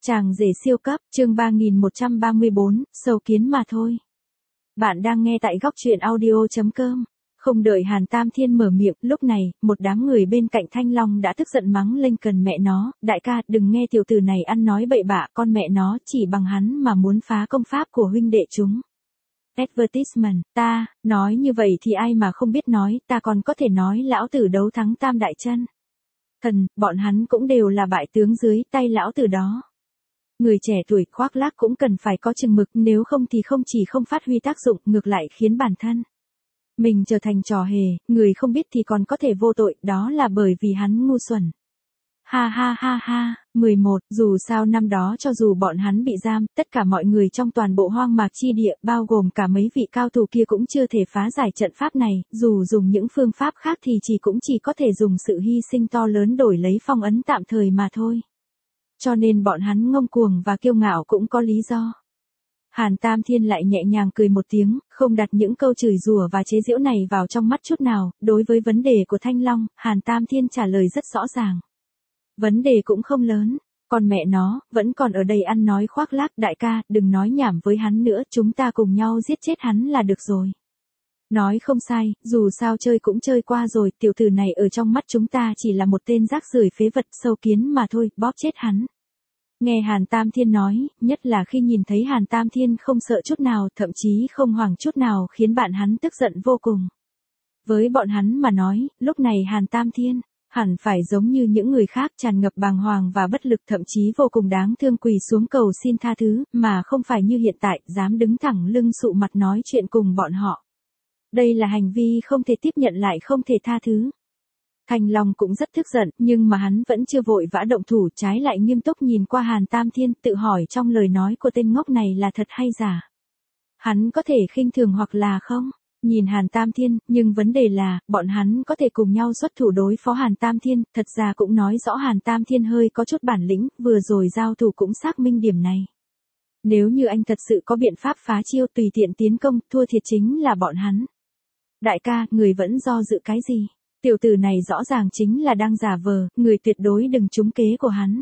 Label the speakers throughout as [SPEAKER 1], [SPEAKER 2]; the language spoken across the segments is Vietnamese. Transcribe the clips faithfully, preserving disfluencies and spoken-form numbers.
[SPEAKER 1] Chàng rể siêu cấp, chương ba nghìn một trăm ba mươi bốn, sâu kiến mà thôi. Bạn đang nghe tại góc truyện audio chấm com. Không đợi Hàn Tam Thiên mở miệng, lúc này, một đám người bên cạnh Thanh Long đã tức giận mắng lên cần mẹ nó, đại ca, đừng nghe tiểu tử này ăn nói bậy bạ, con mẹ nó chỉ bằng hắn mà muốn phá công pháp của huynh đệ chúng. Advertisement, ta, nói như vậy thì ai mà không biết nói, ta còn có thể nói lão tử đấu thắng Tam Đại Chân. Thần, bọn hắn cũng đều là bại tướng dưới tay lão tử đó. Người trẻ tuổi khoác lác cũng cần phải có chừng mực, nếu không thì không chỉ không phát huy tác dụng, ngược lại khiến bản thân mình trở thành trò hề, người không biết thì còn có thể vô tội, đó là bởi vì hắn ngu xuẩn. Ha ha ha ha, mười một, dù sao năm đó cho dù bọn hắn bị giam, tất cả mọi người trong toàn bộ hoang mạc chi địa, bao gồm cả mấy vị cao thủ kia cũng chưa thể phá giải trận pháp này, dù dùng những phương pháp khác thì chỉ cũng chỉ có thể dùng sự hy sinh to lớn đổi lấy phong ấn tạm thời mà thôi. Cho nên bọn hắn ngông cuồng và kiêu ngạo cũng có lý do. Hàn Tam Thiên lại nhẹ nhàng cười một tiếng, không đặt những câu chửi rủa và chế giễu này vào trong mắt chút nào, đối với vấn đề của Thanh Long, Hàn Tam Thiên trả lời rất rõ ràng. Vấn đề cũng không lớn, còn mẹ nó, vẫn còn ở đây ăn nói khoác lác, đại ca, đừng nói nhảm với hắn nữa, chúng ta cùng nhau giết chết hắn là được rồi. Nói không sai, dù sao chơi cũng chơi qua rồi, tiểu tử này ở trong mắt chúng ta chỉ là một tên rác rưởi phế vật sâu kiến mà thôi, bóp chết hắn. Nghe Hàn Tam Thiên nói, nhất là khi nhìn thấy Hàn Tam Thiên không sợ chút nào, thậm chí không hoảng chút nào khiến bạn hắn tức giận vô cùng. Với bọn hắn mà nói, lúc này Hàn Tam Thiên hẳn phải giống như những người khác tràn ngập bàng hoàng và bất lực, thậm chí vô cùng đáng thương quỳ xuống cầu xin tha thứ, mà không phải như hiện tại, dám đứng thẳng lưng sụ mặt nói chuyện cùng bọn họ. Đây là hành vi không thể tiếp nhận lại không thể tha thứ. Thanh Long cũng rất tức giận, nhưng mà hắn vẫn chưa vội vã động thủ, trái lại nghiêm túc nhìn qua Hàn Tam Thiên, tự hỏi trong lời nói của tên ngốc này là thật hay giả. Hắn có thể khinh thường hoặc là không? Nhìn Hàn Tam Thiên, nhưng vấn đề là, bọn hắn có thể cùng nhau xuất thủ đối phó Hàn Tam Thiên, thật ra cũng nói rõ Hàn Tam Thiên hơi có chút bản lĩnh, vừa rồi giao thủ cũng xác minh điểm này. Nếu như anh thật sự có biện pháp phá chiêu tùy tiện tiến công, thua thiệt chính là bọn hắn. Đại ca, người vẫn do dự cái gì? Tiểu tử này rõ ràng chính là đang giả vờ, người tuyệt đối đừng trúng kế của hắn.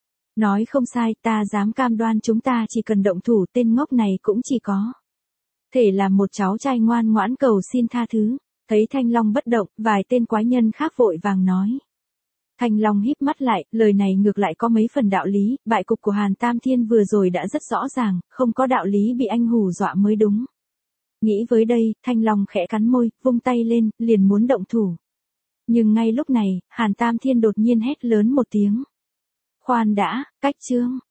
[SPEAKER 1] Nói không sai, ta dám cam đoan chúng ta chỉ cần động thủ, tên ngốc này cũng chỉ có thể là một cháu trai ngoan ngoãn cầu xin tha thứ. Thấy Thanh Long bất động, vài tên quái nhân khác vội vàng nói. Thanh Long híp mắt lại, lời này ngược lại có mấy phần đạo lý, bại cục của Hàn Tam Thiên vừa rồi đã rất rõ ràng, không có đạo lý bị anh hù dọa mới đúng. Nghĩ với đây, Thanh Long khẽ cắn môi, vung tay lên, liền muốn động thủ. Nhưng ngay lúc này, Hàn Tam Thiên đột nhiên hét lớn một tiếng. Khoan đã, cách chương.